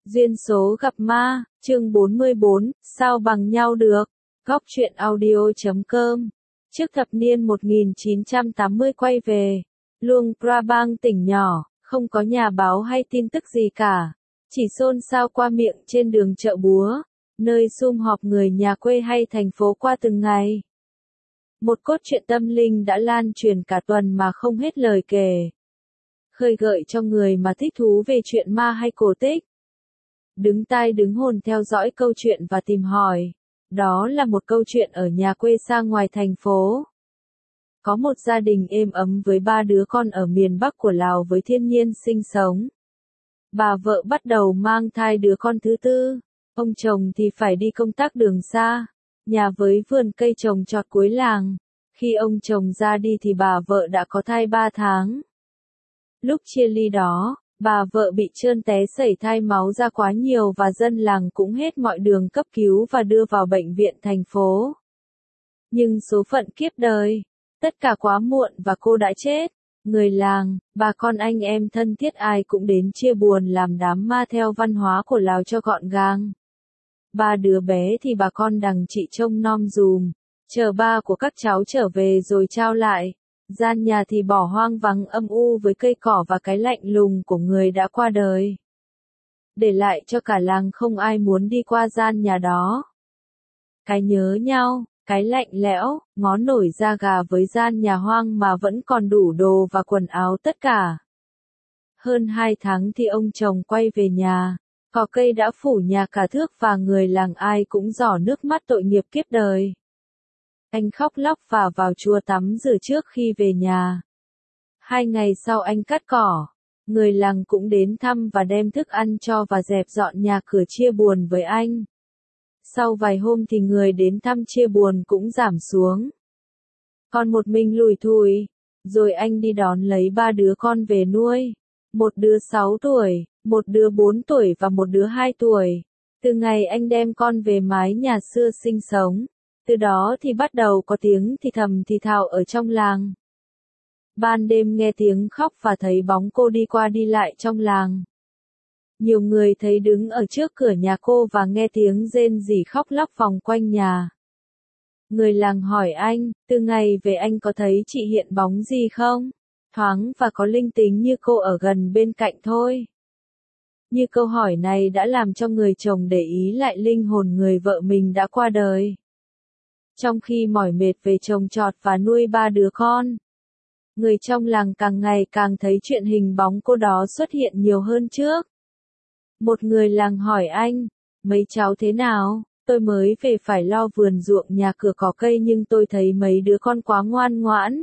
Duyên số gặp ma, chương 44, sao bằng nhau được? Góc truyện audio.com. Trước thập niên 1980 quay về, Luang Prabang tỉnh nhỏ, không có nhà báo hay tin tức gì cả. Chỉ xôn xao qua miệng trên đường chợ búa, nơi sum họp người nhà quê hay thành phố qua từng ngày. Một cốt truyện tâm linh đã lan truyền cả tuần mà không hết lời kể. Khơi gợi cho người mà thích thú về chuyện ma hay cổ tích. Đứng tai đứng hồn theo dõi câu chuyện và tìm hỏi. Đó là một câu chuyện ở nhà quê xa ngoài thành phố. Có một gia đình êm ấm với 3 đứa con ở miền Bắc của Lào với thiên nhiên sinh sống. Bà vợ bắt đầu mang thai đứa con thứ tư. Ông chồng thì phải đi công tác đường xa. Nhà với vườn cây trồng trọt cuối làng. Khi ông chồng ra đi thì bà vợ đã có thai 3 tháng. Lúc chia ly đó, bà vợ bị trơn té sẩy thai máu ra quá nhiều và dân làng cũng hết mọi đường cấp cứu và đưa vào bệnh viện thành phố. Nhưng số phận kiếp đời, tất cả quá muộn và cô đã chết. Người làng, bà con anh em thân thiết ai cũng đến chia buồn làm đám ma theo văn hóa của Lào cho gọn gàng. 3 đứa bé thì bà con đằng chị trông nom dùm, chờ ba của các cháu trở về rồi trao lại. Gian nhà thì bỏ hoang vắng âm u với cây cỏ và cái lạnh lùng của người đã qua đời. Để lại cho cả làng không ai muốn đi qua gian nhà đó. Cái nhớ nhau, cái lạnh lẽo, ngó nổi da gà với gian nhà hoang mà vẫn còn đủ đồ và quần áo tất cả. Hơn 2 tháng thì ông chồng quay về nhà, cỏ cây đã phủ nhà cả thước và người làng ai cũng rỏ nước mắt tội nghiệp kiếp đời. Anh khóc lóc và vào chùa tắm rửa trước khi về nhà. 2 ngày sau anh cắt cỏ, người làng cũng đến thăm và đem thức ăn cho và dẹp dọn nhà cửa chia buồn với anh. Sau vài hôm thì người đến thăm chia buồn cũng giảm xuống. Còn một mình lủi thủi, rồi anh đi đón lấy 3 đứa con về nuôi. Một đứa 6 tuổi, một đứa 4 tuổi và một đứa 2 tuổi. Từ ngày anh đem con về mái nhà xưa sinh sống. Từ đó thì bắt đầu có tiếng thì thầm thì thào ở trong làng. Ban đêm nghe tiếng khóc và thấy bóng cô đi qua đi lại trong làng. Nhiều người thấy đứng ở trước cửa nhà cô và nghe tiếng rên rỉ khóc lóc vòng quanh nhà. Người làng hỏi anh, từ ngày về anh có thấy chị hiện bóng gì không? Thoáng và có linh tính như cô ở gần bên cạnh thôi. Như câu hỏi này đã làm cho người chồng để ý lại linh hồn người vợ mình đã qua đời. Trong khi mỏi mệt về trồng trọt và nuôi 3 đứa con, người trong làng càng ngày càng thấy chuyện hình bóng cô đó xuất hiện nhiều hơn trước. Một người làng hỏi anh, mấy cháu thế nào? Tôi mới về phải lo vườn ruộng nhà cửa cỏ cây nhưng tôi thấy mấy đứa con quá ngoan ngoãn.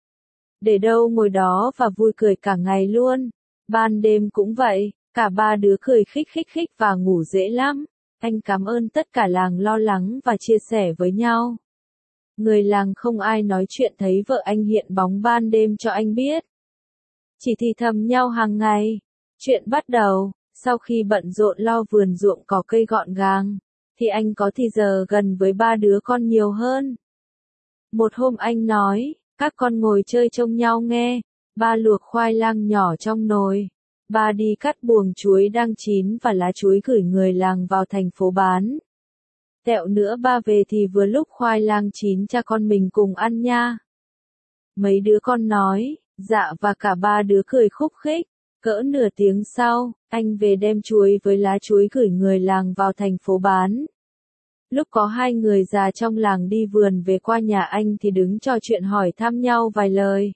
Để đâu ngồi đó và vui cười cả ngày luôn. Ban đêm cũng vậy, cả 3 đứa cười khích khích khích và ngủ dễ lắm. Anh cảm ơn tất cả làng lo lắng và chia sẻ với nhau. Người làng không ai nói chuyện thấy vợ anh hiện bóng ban đêm cho anh biết. Chỉ thì thầm nhau hàng ngày. Chuyện bắt đầu, sau khi bận rộn lo vườn ruộng cỏ cây gọn gàng, thì anh có thì giờ gần với 3 đứa con nhiều hơn. Một hôm anh nói, các con ngồi chơi trông nhau nghe. Ba luộc khoai lang nhỏ trong nồi. Ba đi cắt buồng chuối đang chín và lá chuối gửi người làng vào thành phố bán. Tẹo nữa ba về thì vừa lúc khoai lang chín cha con mình cùng ăn nha. Mấy đứa con nói, dạ và cả 3 đứa cười khúc khích. Cỡ nửa tiếng sau, anh về đem chuối với lá chuối gửi người làng vào thành phố bán. Lúc có 2 người già trong làng đi vườn về qua nhà anh thì đứng trò chuyện hỏi thăm nhau vài lời.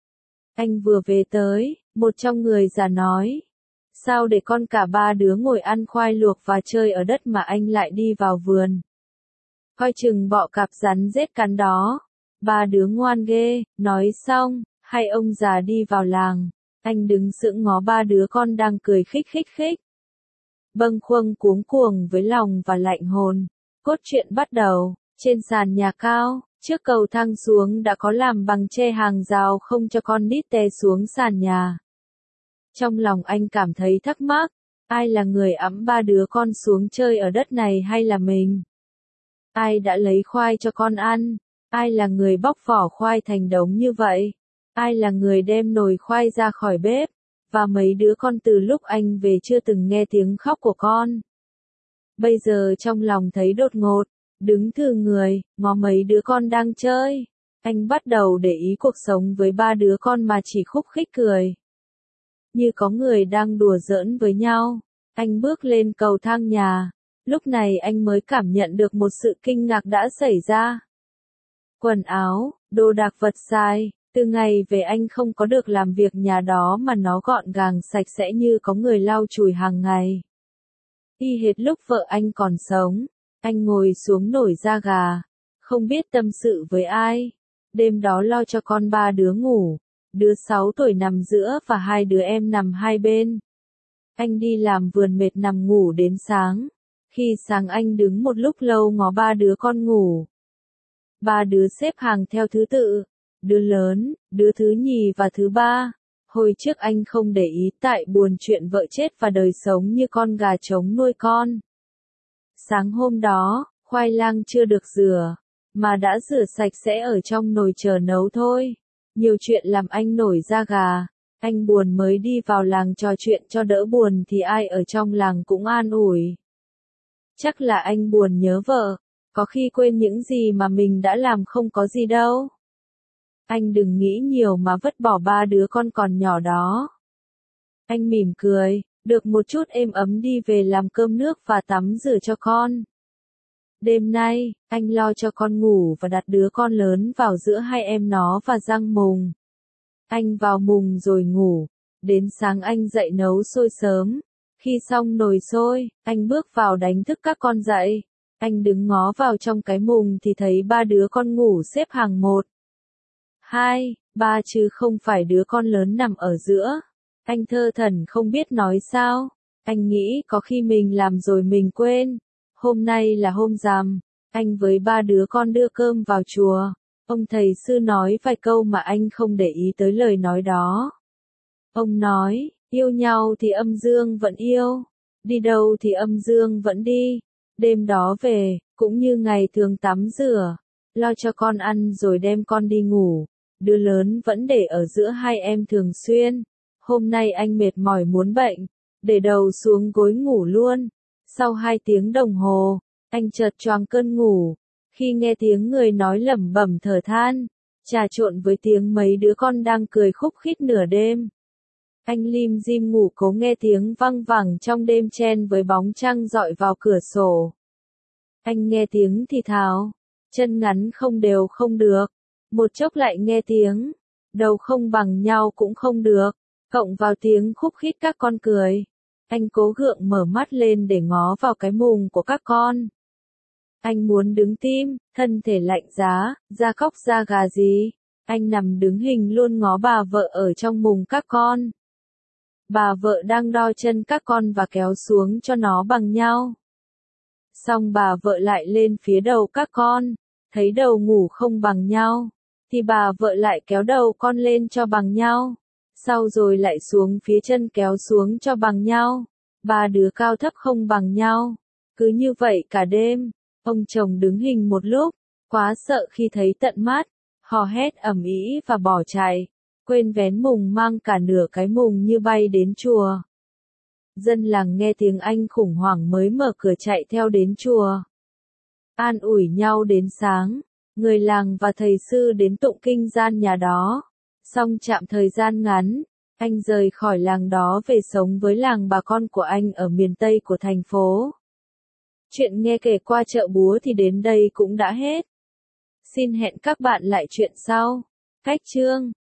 Anh vừa về tới, một trong người già nói. Sao để con cả 3 đứa ngồi ăn khoai luộc và chơi ở đất mà anh lại đi vào vườn? Coi chừng bọ cạp rắn rết cắn đó. 3 đứa ngoan ghê, nói xong, hai ông già đi vào làng. Anh đứng sững ngó 3 đứa con đang cười khích khích khích. Bâng khuâng cuống cuồng với lòng và lạnh hồn. Cốt truyện bắt đầu, trên sàn nhà cao, trước cầu thang xuống đã có làm bằng tre hàng rào không cho con nít té xuống sàn nhà. Trong lòng anh cảm thấy thắc mắc, ai là người ẵm 3 đứa con xuống chơi ở đất này hay là mình? Ai đã lấy khoai cho con ăn? Ai là người bóc vỏ khoai thành đống như vậy? Ai là người đem nồi khoai ra khỏi bếp? và mấy đứa con từ lúc anh về chưa từng nghe tiếng khóc của con. Bây giờ trong lòng thấy đột ngột, đứng thừ người, ngó mấy đứa con đang chơi. Anh bắt đầu để ý cuộc sống với ba đứa con mà chỉ khúc khích cười. Như có người đang đùa giỡn với nhau. Anh bước lên cầu thang nhà. Lúc này anh mới cảm nhận được một sự kinh ngạc đã xảy ra. Quần áo, đồ đạc vật sai, từ ngày về anh không có được làm việc nhà đó mà nó gọn gàng sạch sẽ như có người lau chùi hàng ngày. Y hệt lúc vợ anh còn sống, anh ngồi xuống nổi da gà, không biết tâm sự với ai. Đêm đó lo cho con ba đứa ngủ, đứa 6 tuổi nằm giữa và hai đứa em nằm hai bên. Anh đi làm vườn mệt nằm ngủ đến sáng. Khi sáng anh đứng một lúc lâu ngó ba đứa con ngủ. Ba đứa xếp hàng theo thứ tự, đứa lớn, đứa thứ nhì và thứ ba. Hồi trước anh không để ý tại buồn chuyện vợ chết và đời sống như con gà trống nuôi con. Sáng hôm đó, khoai lang chưa được rửa, mà đã rửa sạch sẽ ở trong nồi chờ nấu thôi. Nhiều chuyện làm anh nổi da gà. Anh buồn mới đi vào làng trò chuyện cho đỡ buồn thì ai ở trong làng cũng an ủi. Chắc là anh buồn nhớ vợ, có khi quên những gì mà mình đã làm không có gì đâu. Anh đừng nghĩ nhiều mà vứt bỏ ba đứa con còn nhỏ đó. Anh mỉm cười, được một chút êm ấm đi về làm cơm nước và tắm rửa cho con. Đêm nay, anh lo cho con ngủ và đặt đứa con lớn vào giữa hai em nó và rang mùng. Anh vào mùng rồi ngủ, đến sáng anh dậy nấu xôi sớm. Khi xong nồi xôi, anh bước vào đánh thức các con dậy. Anh đứng ngó vào trong cái mùng thì thấy ba đứa con ngủ xếp hàng 1, 2, 3 chứ không phải đứa con lớn nằm ở giữa. Anh thơ thẩn không biết nói sao. Anh nghĩ có khi mình làm rồi mình quên. Hôm nay là hôm rằm, anh với ba đứa con đưa cơm vào chùa. Ông thầy sư nói vài câu mà anh không để ý tới lời nói đó. Ông nói, yêu nhau thì âm dương vẫn yêu, đi đâu thì âm dương vẫn đi. Đêm đó về, cũng như ngày thường tắm rửa, lo cho con ăn rồi đem con đi ngủ. Đứa lớn vẫn để ở giữa hai em thường xuyên. Hôm nay anh mệt mỏi muốn bệnh, để đầu xuống gối ngủ luôn. Sau 2 tiếng đồng hồ, anh chợt choàng cơn ngủ, khi nghe tiếng người nói lẩm bẩm thở than, trà trộn với tiếng mấy đứa con đang cười khúc khích nửa đêm. Anh lim dim ngủ cố nghe tiếng văng vẳng trong đêm chen với bóng trăng dọi vào cửa sổ. Anh nghe tiếng thì thào, chân ngắn không đều không được, một chốc lại nghe tiếng, đầu không bằng nhau cũng không được, cộng vào tiếng khúc khích các con cười. Anh cố gượng mở mắt lên để ngó vào cái mùng của các con. Anh muốn đứng tim, thân thể lạnh giá, da cóc da gà gì. Anh nằm đứng hình luôn ngó bà vợ ở trong mùng các con. Bà vợ đang đo chân các con và kéo xuống cho nó bằng nhau. Xong bà vợ lại lên phía đầu các con, thấy đầu ngủ không bằng nhau, thì bà vợ lại kéo đầu con lên cho bằng nhau. Sau rồi lại xuống phía chân kéo xuống cho bằng nhau. Ba đứa cao thấp không bằng nhau. Cứ như vậy cả đêm. Ông chồng đứng hình một lúc, quá sợ khi thấy tận mắt, hò hét ầm ĩ và bỏ chạy, quên vén mùng mang cả nửa cái mùng như bay đến chùa. Dân làng nghe tiếng anh khủng hoảng mới mở cửa chạy theo đến chùa. An ủi nhau đến sáng, người làng và thầy sư đến tụng kinh gian nhà đó. Xong chạm thời gian ngắn, anh rời khỏi làng đó về sống với làng bà con của anh ở miền Tây của thành phố. Chuyện nghe kể qua chợ búa thì đến đây cũng đã hết. Xin hẹn các bạn lại chuyện sau. Cách chương